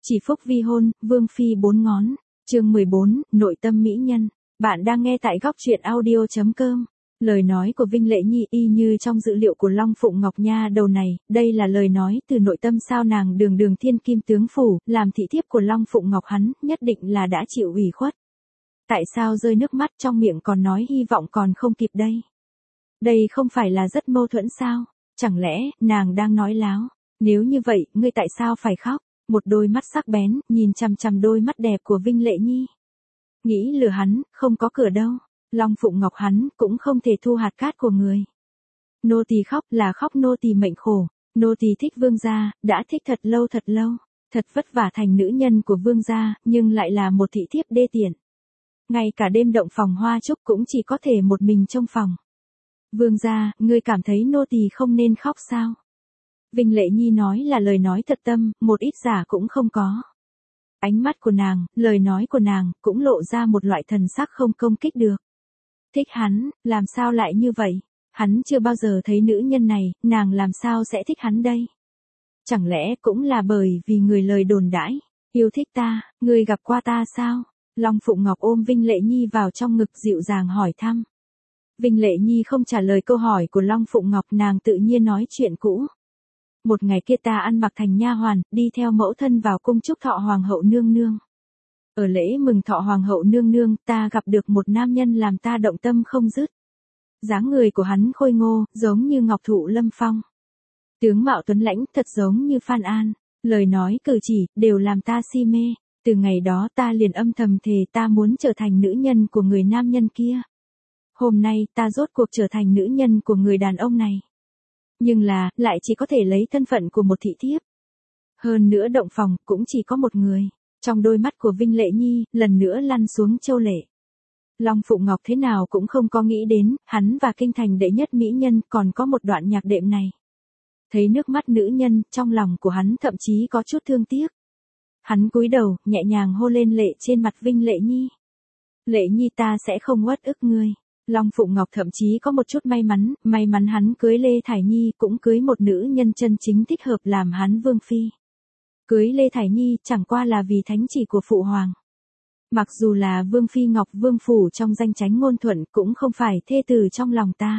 Chỉ phúc vi hôn, vương phi bốn ngón. Chương 14, nội tâm mỹ nhân. Bạn đang nghe tại góc truyện audio.com. Lời nói của Vinh Lệ Nhi y như trong dữ liệu của Long Phụng Ngọc nha đầu này, đây là lời nói từ nội tâm sao nàng đường đường thiên kim tướng phủ, làm thị thiếp của Long Phụng Ngọc hắn, nhất định là đã chịu ủy khuất. Tại sao rơi nước mắt trong miệng còn nói hy vọng còn không kịp đây? Đây không phải là rất mâu thuẫn sao? Chẳng lẽ, nàng đang nói láo? Nếu như vậy, ngươi tại sao phải khóc? Một đôi mắt sắc bén, nhìn chằm chằm đôi mắt đẹp của Vinh Lệ Nhi. Nghĩ lừa hắn, không có cửa đâu. Long Phụng Ngọc hắn, cũng không thể thu hạt cát của người. Nô tỳ khóc là khóc nô tỳ mệnh khổ. Nô tỳ thích vương gia, đã thích thật lâu. Thật vất vả thành nữ nhân của vương gia, nhưng lại là một thị thiếp đê tiện. Ngay cả đêm động phòng hoa trúc cũng chỉ có thể một mình trong phòng. Vương gia, ngươi cảm thấy nô tỳ không nên khóc sao? Vinh Lệ Nhi nói là lời nói thật tâm, một ít giả cũng không có. Ánh mắt của nàng, lời nói của nàng, cũng lộ ra một loại thần sắc không công kích được. Thích hắn, làm sao lại như vậy? Hắn chưa bao giờ thấy nữ nhân này, nàng làm sao sẽ thích hắn đây? Chẳng lẽ cũng là bởi vì người lời đồn đãi, yêu thích ta, người gặp qua ta sao? Long Phụng Ngọc ôm Vinh Lệ Nhi vào trong ngực dịu dàng hỏi thăm. Vinh Lệ Nhi không trả lời câu hỏi của Long Phụng Ngọc, nàng tự nhiên nói chuyện cũ. Một ngày kia ta ăn mặc thành nha hoàn, đi theo mẫu thân vào cung chúc thọ hoàng hậu nương nương. Ở lễ mừng thọ hoàng hậu nương nương, ta gặp được một nam nhân làm ta động tâm không dứt. Dáng người của hắn khôi ngô, giống như ngọc thụ lâm phong. Tướng mạo tuấn lãnh, thật giống như Phan An. Lời nói cử chỉ, đều làm ta si mê. Từ ngày đó ta liền âm thầm thề ta muốn trở thành nữ nhân của người nam nhân kia. Hôm nay, ta rốt cuộc trở thành nữ nhân của người đàn ông này. Nhưng là, lại chỉ có thể lấy thân phận của một thị thiếp. Hơn nữa động phòng, cũng chỉ có một người. Trong đôi mắt của Vinh Lệ Nhi, lần nữa lăn xuống châu lệ. Long Phụng Ngọc thế nào cũng không có nghĩ đến, hắn và kinh thành đệ nhất mỹ nhân còn có một đoạn nhạc đệm này. Thấy nước mắt nữ nhân, trong lòng của hắn thậm chí có chút thương tiếc. Hắn cúi đầu, nhẹ nhàng hôn lên lệ trên mặt Vinh Lệ Nhi. Lệ Nhi ta sẽ không uất ức ngươi. Long Phụng Ngọc thậm chí có một chút may mắn hắn cưới Lê Thải Nhi cũng cưới một nữ nhân chân chính thích hợp làm hắn vương phi. Cưới Lê Thải Nhi chẳng qua là vì thánh chỉ của phụ hoàng. Mặc dù là vương phi Ngọc Vương phủ trong danh chánh ngôn thuận cũng không phải thê tử trong lòng ta.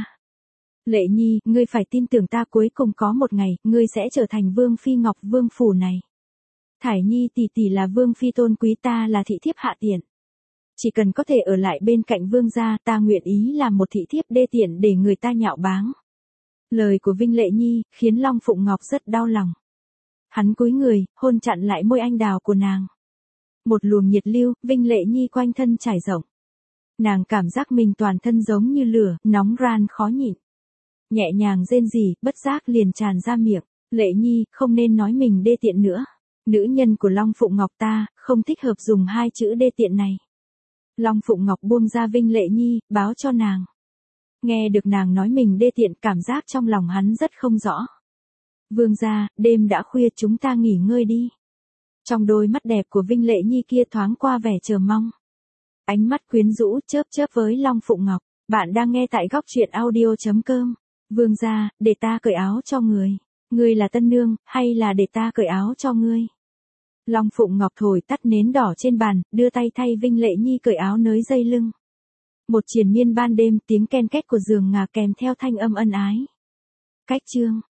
Lệ Nhi, ngươi phải tin tưởng ta, cuối cùng có một ngày, ngươi sẽ trở thành vương phi Ngọc Vương phủ này. Thải Nhi tỷ tỷ là vương phi tôn quý, ta là thị thiếp hạ tiện. Chỉ cần có thể ở lại bên cạnh vương gia, ta nguyện ý làm một thị thiếp đê tiện để người ta nhạo báng. Lời của Vinh Lệ Nhi, khiến Long Phụng Ngọc rất đau lòng. Hắn cúi người, hôn chặn lại môi anh đào của nàng. Một luồng nhiệt lưu, Vinh Lệ Nhi quanh thân trải rộng. Nàng cảm giác mình toàn thân giống như lửa, nóng ran khó nhịn. Nhẹ nhàng rên rỉ, bất giác liền tràn ra miệng. Lệ Nhi, không nên nói mình đê tiện nữa. Nữ nhân của Long Phụng Ngọc ta, không thích hợp dùng hai chữ đê tiện này. Long Phụng Ngọc buông ra Vinh Lệ Nhi, báo cho nàng. Nghe được nàng nói mình đê tiện, cảm giác trong lòng hắn rất không rõ. Vương gia, đêm đã khuya, chúng ta nghỉ ngơi đi. Trong đôi mắt đẹp của Vinh Lệ Nhi kia thoáng qua vẻ chờ mong. Ánh mắt quyến rũ chớp với Long Phụng Ngọc. Bạn đang nghe tại góc truyện audio.com. Vương gia, để ta cởi áo cho người. Ngươi là tân nương, hay là để ta cởi áo cho ngươi? Long Phụng Ngọc thổi tắt nến đỏ trên bàn, đưa tay thay Vinh Lệ Nhi cởi áo nới dây lưng. Một triền miên ban đêm, tiếng ken két của giường ngà kèm theo thanh âm ân ái. Cách chương.